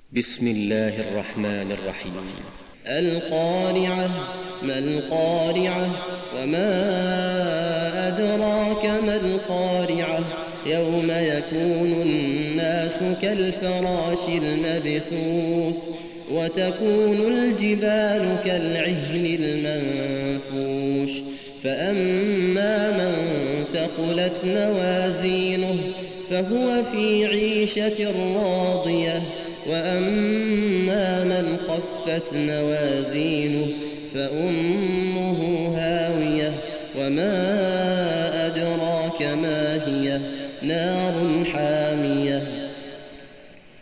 بسم الله الرحمن الرحيم. القارعة. ما القارعة؟ وما أدراك ما القارعة؟ يوم يكون الناس كالفراش المبثوث وتكون الجبال كالعهن المنفوش فأما من ثقلت موازينه فهو في عيشة راضية وأما من خفت موازينه فأمه هاوية وما أدراك ما هي نار حامية